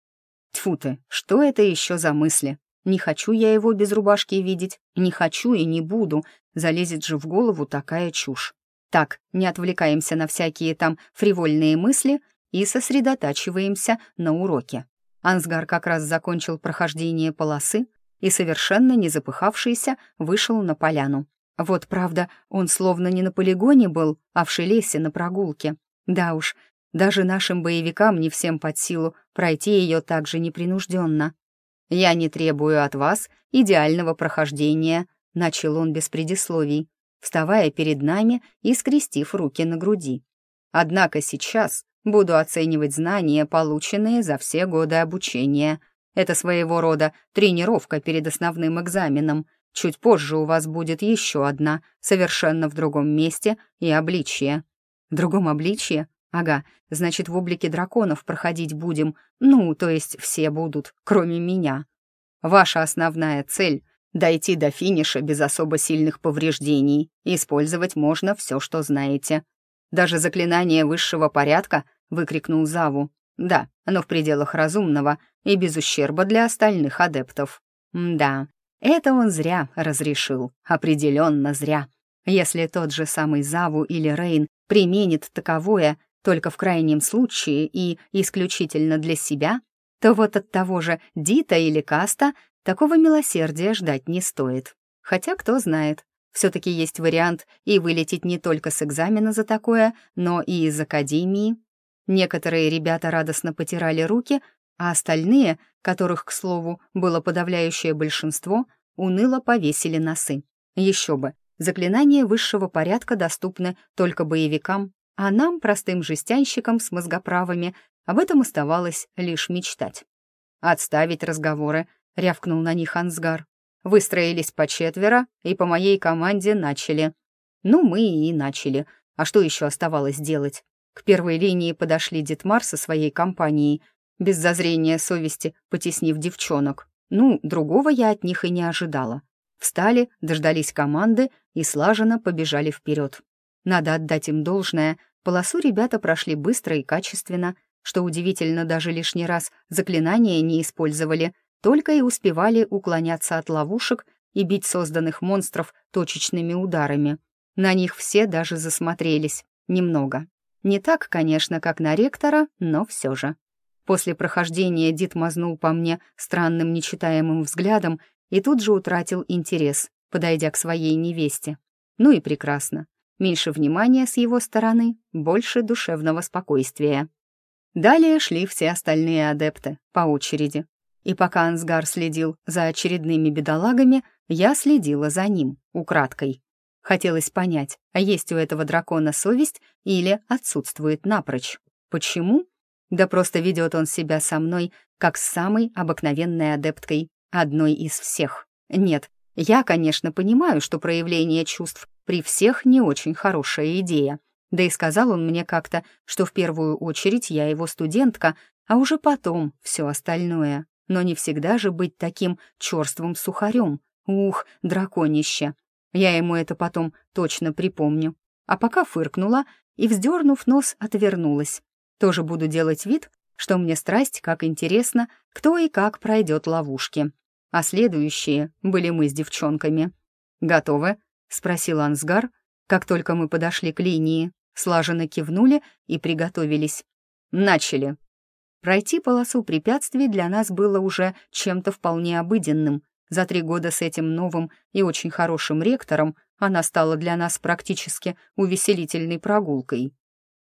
Тьфу ты, что это еще за мысли? Не хочу я его без рубашки видеть, не хочу и не буду, залезет же в голову такая чушь. Так, не отвлекаемся на всякие там фривольные мысли и сосредотачиваемся на уроке. Ансгар как раз закончил прохождение полосы и, совершенно не запыхавшийся, вышел на поляну. Вот правда, он словно не на полигоне был, а в шелесе на прогулке. Да уж, даже нашим боевикам не всем под силу пройти ее так же непринужденно. «Я не требую от вас идеального прохождения», — начал он без предисловий, вставая перед нами и скрестив руки на груди. «Однако сейчас буду оценивать знания, полученные за все годы обучения. Это своего рода тренировка перед основным экзаменом. Чуть позже у вас будет еще одна, совершенно в другом месте и обличье». «В другом обличье? Ага, значит, в облике драконов проходить будем. Ну, то есть все будут, кроме меня. Ваша основная цель — дойти до финиша без особо сильных повреждений. Использовать можно все, что знаете. Даже заклинание высшего порядка», — выкрикнул Заву. «Да, но в пределах разумного и без ущерба для остальных адептов». Да, это он зря разрешил, определенно зря. Если тот же самый Заву или Рейн применит таковое только в крайнем случае и исключительно для себя, то вот от того же Дита или Каста такого милосердия ждать не стоит. Хотя, кто знает, все-таки есть вариант и вылететь не только с экзамена за такое, но и из академии. Некоторые ребята радостно потирали руки, а остальные, которых, к слову, было подавляющее большинство, уныло повесили носы. Еще бы, заклинания высшего порядка доступны только боевикам, а нам, простым жестянщикам с мозгоправами, об этом оставалось лишь мечтать. «Отставить разговоры», — рявкнул на них Ансгар. «Выстроились по четверо и по моей команде начали». Ну, мы и начали. А что еще оставалось делать? К первой линии подошли Дитмар со своей компанией, без зазрения совести потеснив девчонок. Ну, другого я от них и не ожидала. Встали, дождались команды и слаженно побежали вперед. Надо отдать им должное, полосу ребята прошли быстро и качественно, что удивительно, даже лишний раз заклинания не использовали, только и успевали уклоняться от ловушек и бить созданных монстров точечными ударами. На них все даже засмотрелись. Немного. Не так, конечно, как на ректора, но все же. После прохождения Дит мазнул по мне странным нечитаемым взглядом и тут же утратил интерес, подойдя к своей невесте. Ну и прекрасно. Меньше внимания с его стороны, больше душевного спокойствия. Далее шли все остальные адепты по очереди. И пока Ансгар следил за очередными бедолагами, я следила за ним, украдкой. Хотелось понять, а есть у этого дракона совесть или отсутствует напрочь. Почему? Да просто ведет он себя со мной, как с самой обыкновенной адепткой, одной из всех. Нет, я, конечно, понимаю, что проявление чувств при всех не очень хорошая идея. Да и сказал он мне как-то, что в первую очередь я его студентка, а уже потом все остальное. Но не всегда же быть таким черствым сухарем. Ух, драконище. Я ему это потом точно припомню. А пока фыркнула и, вздернув нос, отвернулась. Тоже буду делать вид, что мне страсть, как интересно, кто и как пройдет ловушки. А следующие были мы с девчонками. «Готовы?» — спросил Ансгар, как только мы подошли к линии. Слаженно кивнули и приготовились. «Начали!» Пройти полосу препятствий для нас было уже чем-то вполне обыденным. За три года с этим новым и очень хорошим ректором она стала для нас практически увеселительной прогулкой.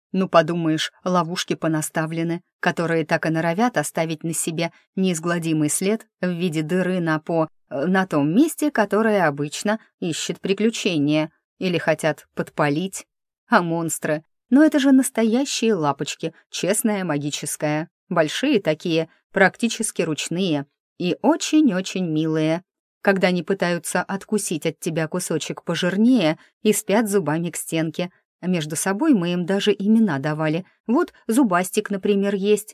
Ну, подумаешь, ловушки понаставлены, которые так и норовят оставить на себе неизгладимый след в виде дыры на по... на том месте, которое обычно ищет приключения, или хотят подпалить. А монстры? Ну, это же настоящие лапочки, честная магическая. Большие такие, практически ручные и очень-очень милые. Когда они пытаются откусить от тебя кусочек пожирнее и спят зубами к стенке. А между собой мы им даже имена давали. Вот Зубастик, например, есть.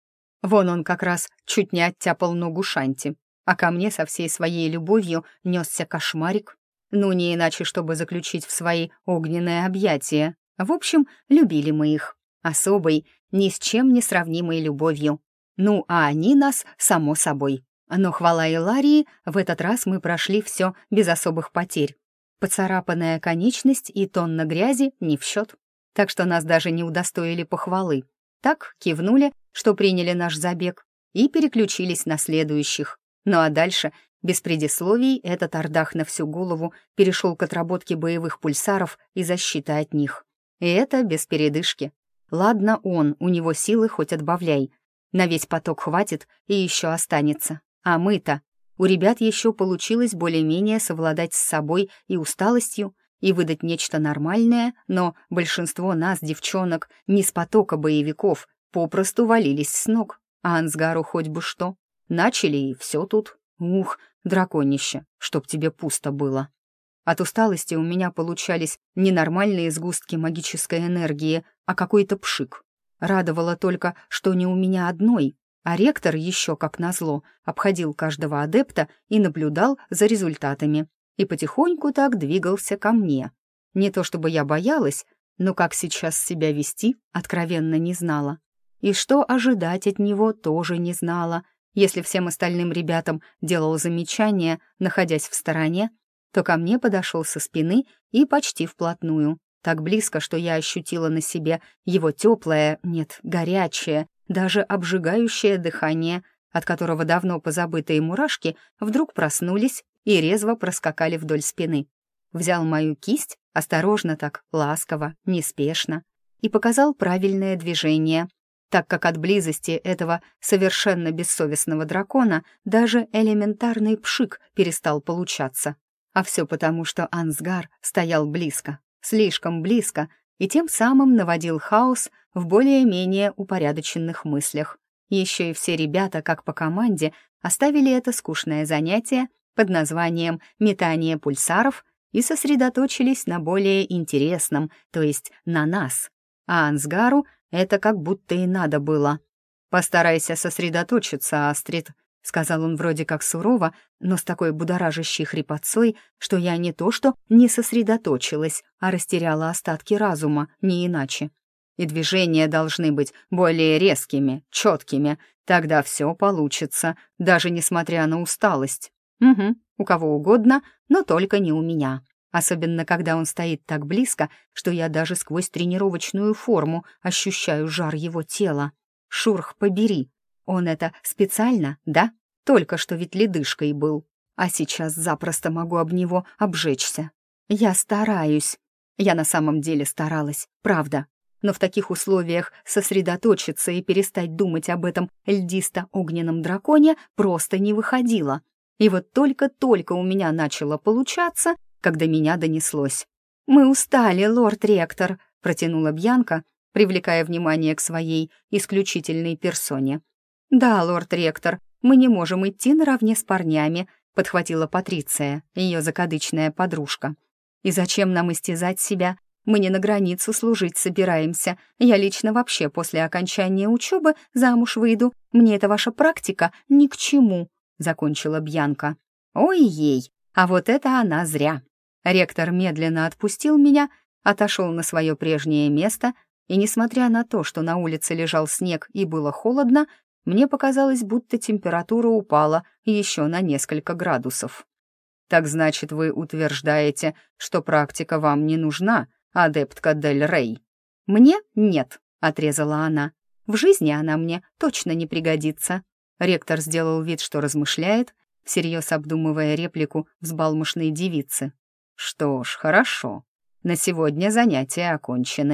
Вон он как раз чуть не оттяпал ногу Шанти, а ко мне со всей своей любовью несся кошмарик. Ну, не иначе, чтобы заключить в свои огненные объятия. В общем, любили мы их. Особой, ни с чем не сравнимой любовью. Ну, а они нас, само собой. Но, хвала Иларии, в этот раз мы прошли все без особых потерь. Поцарапанная конечность и тонна грязи не в счет. Так что нас даже не удостоили похвалы. Так кивнули, что приняли наш забег, и переключились на следующих. Ну а дальше, без предисловий, этот ордах на всю голову перешел к отработке боевых пульсаров и защиты от них. И это без передышки. Ладно он, у него силы хоть отбавляй. На весь поток хватит и еще останется. А мы-то... У ребят еще получилось более-менее совладать с собой и усталостью и выдать нечто нормальное, но большинство нас, девчонок, не с потока боевиков, попросту валились с ног. А Ансгару хоть бы что. Начали, и все тут. Ух, драконище, чтоб тебе пусто было. От усталости у меня получались не нормальные сгустки магической энергии, а какой-то пшик. Радовало только, что не у меня одной, а ректор еще, как назло, обходил каждого адепта и наблюдал за результатами. И потихоньку так двигался ко мне. Не то чтобы я боялась, но как сейчас себя вести, откровенно не знала. И что ожидать от него, тоже не знала. Если всем остальным ребятам делал замечания, находясь в стороне, то ко мне подошел со спины и почти вплотную. Так близко, что я ощутила на себе его теплое, нет, горячее, даже обжигающее дыхание, от которого давно позабытые мурашки вдруг проснулись и резво проскакали вдоль спины. Взял мою кисть, осторожно так, ласково, неспешно, и показал правильное движение, так как от близости этого совершенно бессовестного дракона даже элементарный пшик перестал получаться. А все потому, что Ансгар стоял близко, слишком близко, и тем самым наводил хаос в более-менее упорядоченных мыслях. Еще и все ребята, как по команде, оставили это скучное занятие под названием «метание пульсаров» и сосредоточились на более интересном, то есть на нас. А Ансгару это как будто и надо было. «Постарайся сосредоточиться, Астрид», — сказал он вроде как сурово, но с такой будоражащей хрипотцой, что я не то что не сосредоточилась, а растеряла остатки разума, не иначе. И движения должны быть более резкими, четкими, тогда все получится, даже несмотря на усталость. Угу, у кого угодно, но только не у меня. Особенно, когда он стоит так близко, что я даже сквозь тренировочную форму ощущаю жар его тела. Шурх, побери. Он это специально, да? Только что ведь ледышкой был. А сейчас запросто могу об него обжечься. Я стараюсь. Я на самом деле старалась, правда. Но в таких условиях сосредоточиться и перестать думать об этом льдисто-огненном драконе просто не выходило. И вот только-только у меня начало получаться, когда меня донеслось. «Мы устали, лорд-ректор», — протянула Бьянка, привлекая внимание к своей исключительной персоне. «Да, лорд-ректор, мы не можем идти наравне с парнями», — подхватила Патриция, ее закадычная подружка. «И зачем нам истязать себя? Мы не на границу служить собираемся. Я лично вообще после окончания учебы замуж выйду. Мне эта ваша практика ни к чему», — закончила Бьянка. «Ой-ей, а вот это она зря». Ректор медленно отпустил меня, отошел на свое прежнее место, и, несмотря на то, что на улице лежал снег и было холодно, мне показалось, будто температура упала еще на несколько градусов. «Так значит, вы утверждаете, что практика вам не нужна, адептка Дель Рей?» «Мне нет», — отрезала она. «В жизни она мне точно не пригодится». Ректор сделал вид, что размышляет, всерьез обдумывая реплику взбалмошной девицы. «Что ж, хорошо. На сегодня занятия окончены.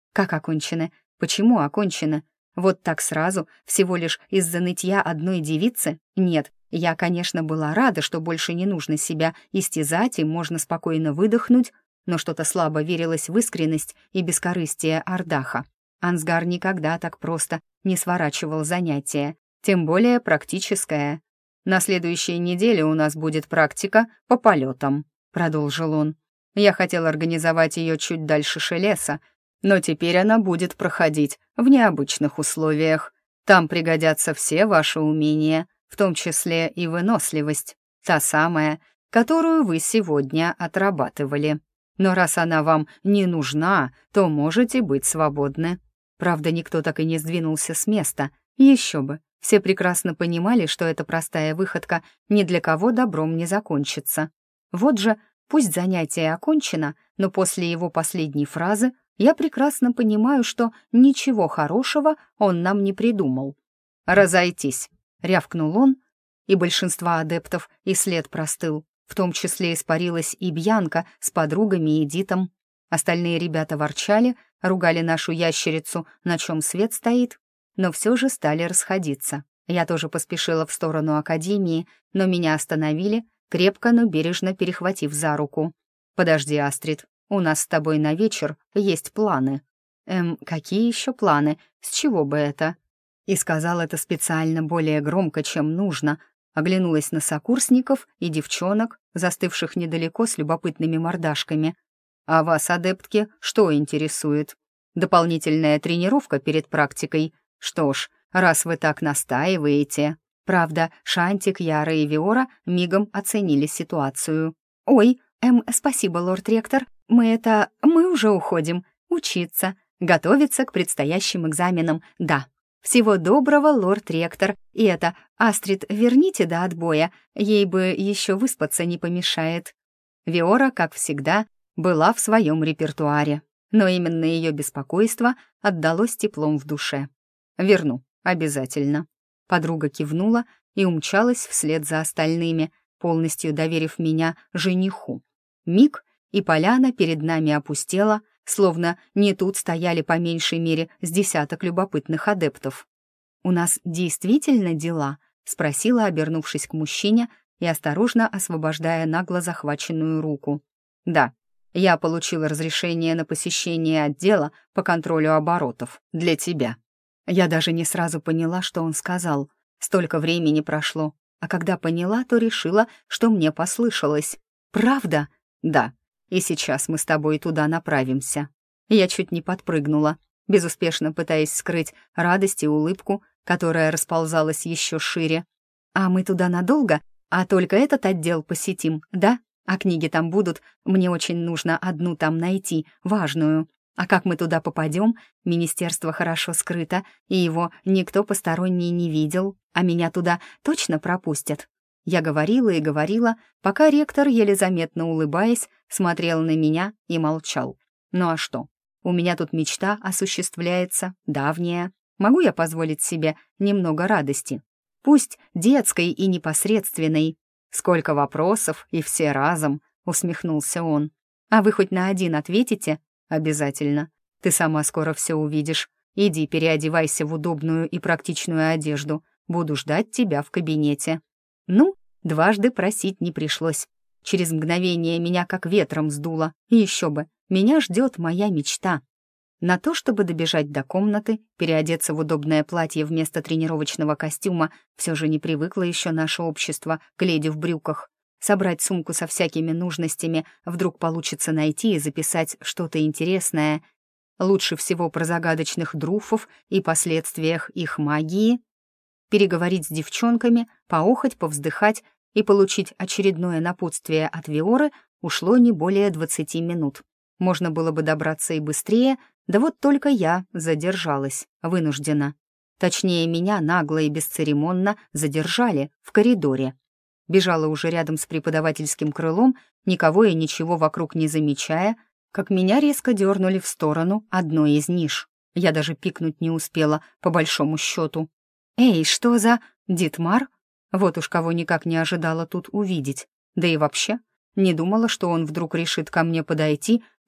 Как окончены? Почему окончены? Вот так сразу, всего лишь из-за нытья одной девицы? Нет, я, конечно, была рада, что больше не нужно себя истязать и можно спокойно выдохнуть, но что-то слабо верилось в искренность и бескорыстие Ардаха. Ансгар никогда так просто не сворачивал занятия, тем более практическое. «На следующей неделе у нас будет практика по полетам», — продолжил он. «Я хотел организовать ее чуть дальше Шелеса, но теперь она будет проходить в необычных условиях. Там пригодятся все ваши умения, в том числе и выносливость, та самая, которую вы сегодня отрабатывали. Но раз она вам не нужна, то можете быть свободны». Правда, никто так и не сдвинулся с места. Еще бы. Все прекрасно понимали, что эта простая выходка ни для кого добром не закончится. Вот же, пусть занятие окончено, но после его последней фразы я прекрасно понимаю, что ничего хорошего он нам не придумал. «Разойтись», — рявкнул он, и большинство адептов и след простыл, в том числе испарилась и Бьянка с подругами и Дитом. Остальные ребята ворчали, ругали нашу ящерицу, на чем свет стоит, но все же стали расходиться. Я тоже поспешила в сторону академии, но меня остановили, крепко, но бережно перехватив за руку. «Подожди, Астрид, у нас с тобой на вечер есть планы». «Эм, какие еще планы? С чего бы это?» И сказал это специально более громко, чем нужно, оглянулась на сокурсников и девчонок, застывших недалеко с любопытными мордашками. «А вас, адептки, что интересует? Дополнительная тренировка перед практикой? Что ж, раз вы так настаиваете...» Правда, Шантик, Яра и Виора мигом оценили ситуацию. «Ой, эм, спасибо, лорд-ректор, мы это... мы уже уходим. Учиться, готовиться к предстоящим экзаменам, да. Всего доброго, лорд-ректор. И это, Астрид, верните до отбоя, ей бы еще выспаться не помешает». Виора, как всегда, была в своем репертуаре, но именно ее беспокойство отдалось теплом в душе. «Верну, обязательно». Подруга кивнула и умчалась вслед за остальными, полностью доверив меня жениху. Миг, и поляна перед нами опустела, словно не тут стояли по меньшей мере с десяток любопытных адептов. «У нас действительно дела?» — спросила, обернувшись к мужчине и осторожно освобождая нагло захваченную руку. «Да, я получила разрешение на посещение отдела по контролю оборотов для тебя». Я даже не сразу поняла, что он сказал. Столько времени прошло, а когда поняла, то решила, что мне послышалось. «Правда?» «Да, и сейчас мы с тобой туда направимся». Я чуть не подпрыгнула, безуспешно пытаясь скрыть радость и улыбку, которая расползалась еще шире. «А мы туда надолго? А только этот отдел посетим, да? А книги там будут? Мне очень нужно одну там найти, важную. А как мы туда попадем? Министерство хорошо скрыто, и его никто посторонний не видел, а меня туда точно пропустят». Я говорила и говорила, пока ректор, еле заметно улыбаясь, смотрел на меня и молчал. «Ну а что? У меня тут мечта осуществляется, давняя. Могу я позволить себе немного радости? Пусть детской и непосредственной». «Сколько вопросов, и все разом», — усмехнулся он. «А вы хоть на один ответите?» «Обязательно. Ты сама скоро все увидишь. Иди переодевайся в удобную и практичную одежду. Буду ждать тебя в кабинете». Ну, дважды просить не пришлось. Через мгновение меня как ветром сдуло. И еще бы, меня ждет моя мечта. На то, чтобы добежать до комнаты, переодеться в удобное платье вместо тренировочного костюма, все же не привыкло еще наше общество к леди в брюках. Собрать сумку со всякими нужностями вдруг получится найти и записать что-то интересное. Лучше всего про загадочных друфов и последствиях их магии. Переговорить с девчонками, поохоть, повздыхать и получить очередное напутствие от Виоры ушло не более двадцати минут. Можно было бы добраться и быстрее, да вот только я задержалась, вынуждена. Точнее, меня нагло и бесцеремонно задержали в коридоре. Бежала уже рядом с преподавательским крылом, никого и ничего вокруг не замечая, как меня резко дернули в сторону одной из ниш. Я даже пикнуть не успела, по большому счету. «Эй, что за... Дитмар?» Вот уж кого никак не ожидала тут увидеть. Да и вообще, не думала, что он вдруг решит ко мне подойти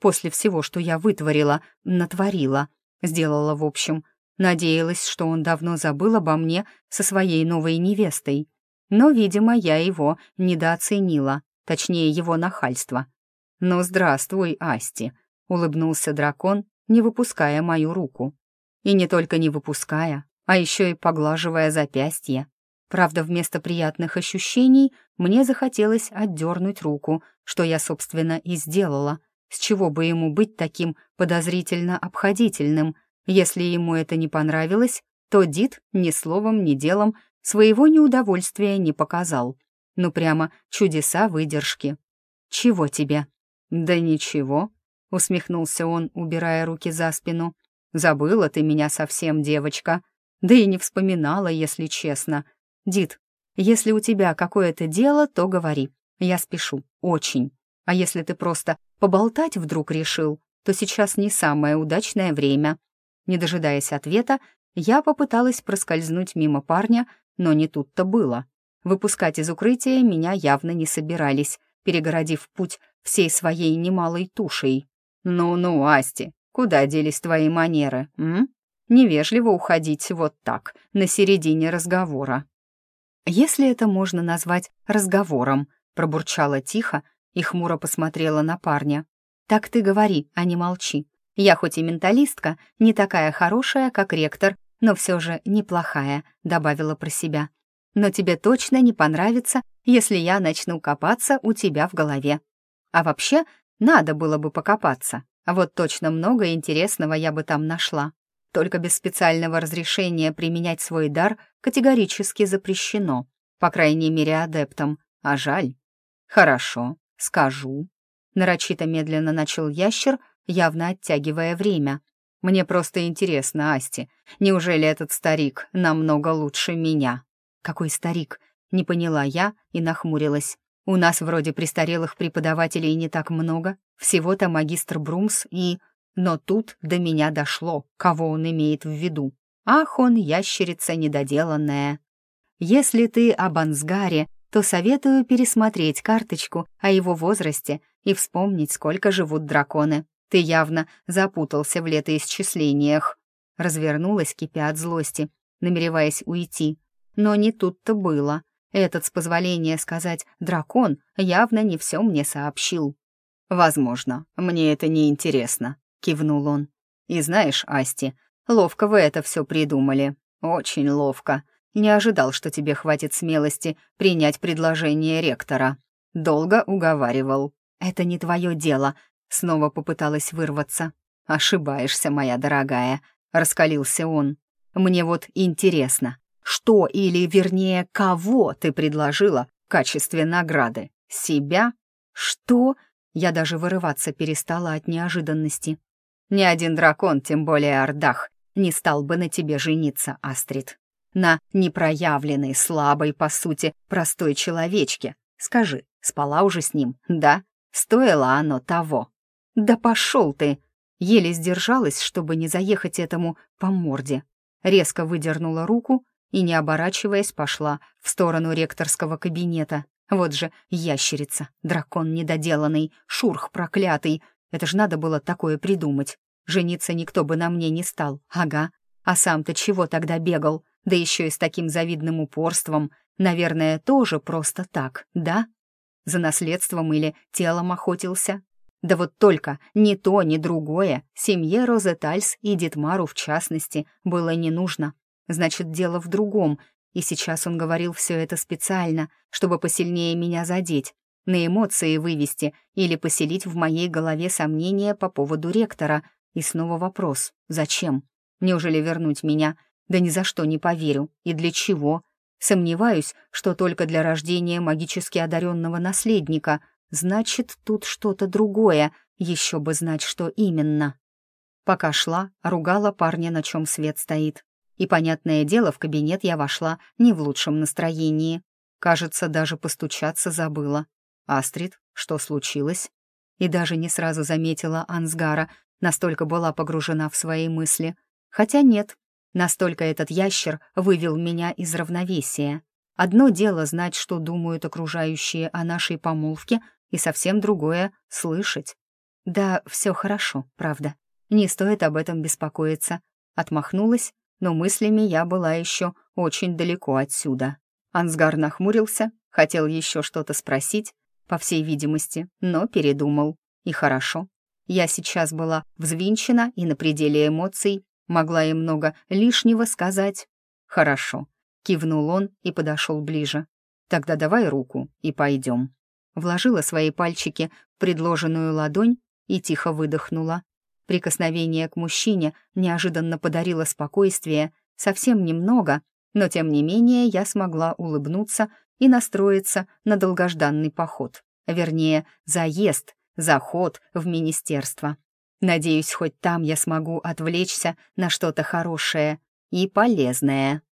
после всего, что я вытворила, натворила, сделала в общем. Надеялась, что он давно забыл обо мне со своей новой невестой. Но, видимо, я его недооценила, точнее, его нахальство. «Ну, здравствуй, Асти», — улыбнулся дракон, не выпуская мою руку. И не только не выпуская, а еще и поглаживая запястье. Правда, вместо приятных ощущений мне захотелось отдернуть руку, что я, собственно, и сделала. С чего бы ему быть таким подозрительно обходительным? Если ему это не понравилось, то Дид ни словом, ни делом своего неудовольствия не показал. Ну прямо чудеса выдержки. «Чего тебе?» «Да ничего», — усмехнулся он, убирая руки за спину. «Забыла ты меня совсем, девочка. Да и не вспоминала, если честно. Дид, если у тебя какое-то дело, то говори. Я спешу, очень. А если ты просто поболтать вдруг решил, то сейчас не самое удачное время». Не дожидаясь ответа, я попыталась проскользнуть мимо парня, но не тут-то было. Выпускать из укрытия меня явно не собирались, перегородив путь всей своей немалой тушей. «Ну-ну, Асти, куда делись твои манеры, м? Невежливо уходить вот так, на середине разговора». «Если это можно назвать разговором», — пробурчала тихо и хмуро посмотрела на парня. «Так ты говори, а не молчи. Я хоть и менталистка, не такая хорошая, как ректор, но все же неплохая», — добавила про себя. «Но тебе точно не понравится, если я начну копаться у тебя в голове. А вообще, надо было бы покопаться. А вот точно много интересного я бы там нашла. Только без специального разрешения применять свой дар категорически запрещено, по крайней мере, адептам. А жаль». «Хорошо, скажу», — нарочито медленно начал ящер, явно оттягивая время. «Мне просто интересно, Асти, неужели этот старик намного лучше меня?» «Какой старик?» — не поняла я и нахмурилась. «У нас вроде престарелых преподавателей не так много, всего-то магистр Брумс и...» Но тут до меня дошло, кого он имеет в виду. Ах, он ящерица недоделанная. «Если ты об Ансгаре, то советую пересмотреть карточку о его возрасте и вспомнить, сколько живут драконы. Ты явно запутался в летоисчислениях». Развернулась, кипя от злости, намереваясь уйти. Но не тут-то было. Этот, с позволения сказать, дракон явно не все мне сообщил. «Возможно, мне это не интересно», — кивнул он. «И знаешь, Асти, ловко вы это все придумали. Очень ловко. Не ожидал, что тебе хватит смелости принять предложение ректора. Долго уговаривал. Это не твое дело», — снова попыталась вырваться. «Ошибаешься, моя дорогая», — раскалился он. «Мне вот интересно, что или, вернее, кого ты предложила в качестве награды? Себя? Что?» Я даже вырываться перестала от неожиданности. «Ни один дракон, тем более Ардах, не стал бы на тебе жениться, Астрид. На непроявленной, слабой, по сути, простой человечке. Скажи, спала уже с ним, да? Стоило оно того?» «Да пошел ты!» Еле сдержалась, чтобы не заехать этому по морде. Резко выдернула руку и, не оборачиваясь, пошла в сторону ректорского кабинета. Вот же ящерица, дракон недоделанный, шурх проклятый. Это ж надо было такое придумать. Жениться никто бы на мне не стал, ага. А сам-то чего тогда бегал? Да еще и с таким завидным упорством. Наверное, тоже просто так, да? За наследством или телом охотился? Да вот только ни то, ни другое семье Розетальс и Дитмару в частности было не нужно. Значит, дело в другом. И сейчас он говорил все это специально, чтобы посильнее меня задеть, на эмоции вывести или поселить в моей голове сомнения по поводу ректора. И снова вопрос: зачем? Неужели вернуть меня? Да ни за что не поверю. И для чего? Сомневаюсь, что только для рождения магически одаренного наследника. Значит, тут что-то другое, еще бы знать, что именно. Пока шла, ругала парня, на чем свет стоит. И, понятное дело, в кабинет я вошла не в лучшем настроении. Кажется, даже постучаться забыла. «Астрид, что случилось?» И даже не сразу заметила Ансгара, настолько была погружена в свои мысли. Хотя нет, настолько этот ящер вывел меня из равновесия. Одно дело знать, что думают окружающие о нашей помолвке, и совсем другое — слышать. «Да, все хорошо, правда. Не стоит об этом беспокоиться». Отмахнулась, но мыслями я была еще очень далеко отсюда. Ансгар нахмурился, хотел еще что-то спросить, по всей видимости, но передумал. И хорошо. Я сейчас была взвинчена и на пределе эмоций, могла и много лишнего сказать. «Хорошо», — кивнул он и подошел ближе. «Тогда давай руку и пойдем». Вложила свои пальчики в предложенную ладонь и тихо выдохнула. Прикосновение к мужчине неожиданно подарило спокойствие, совсем немного, но тем не менее я смогла улыбнуться и настроиться на долгожданный поход. Вернее, заезд, заход в министерство. Надеюсь, хоть там я смогу отвлечься на что-то хорошее и полезное.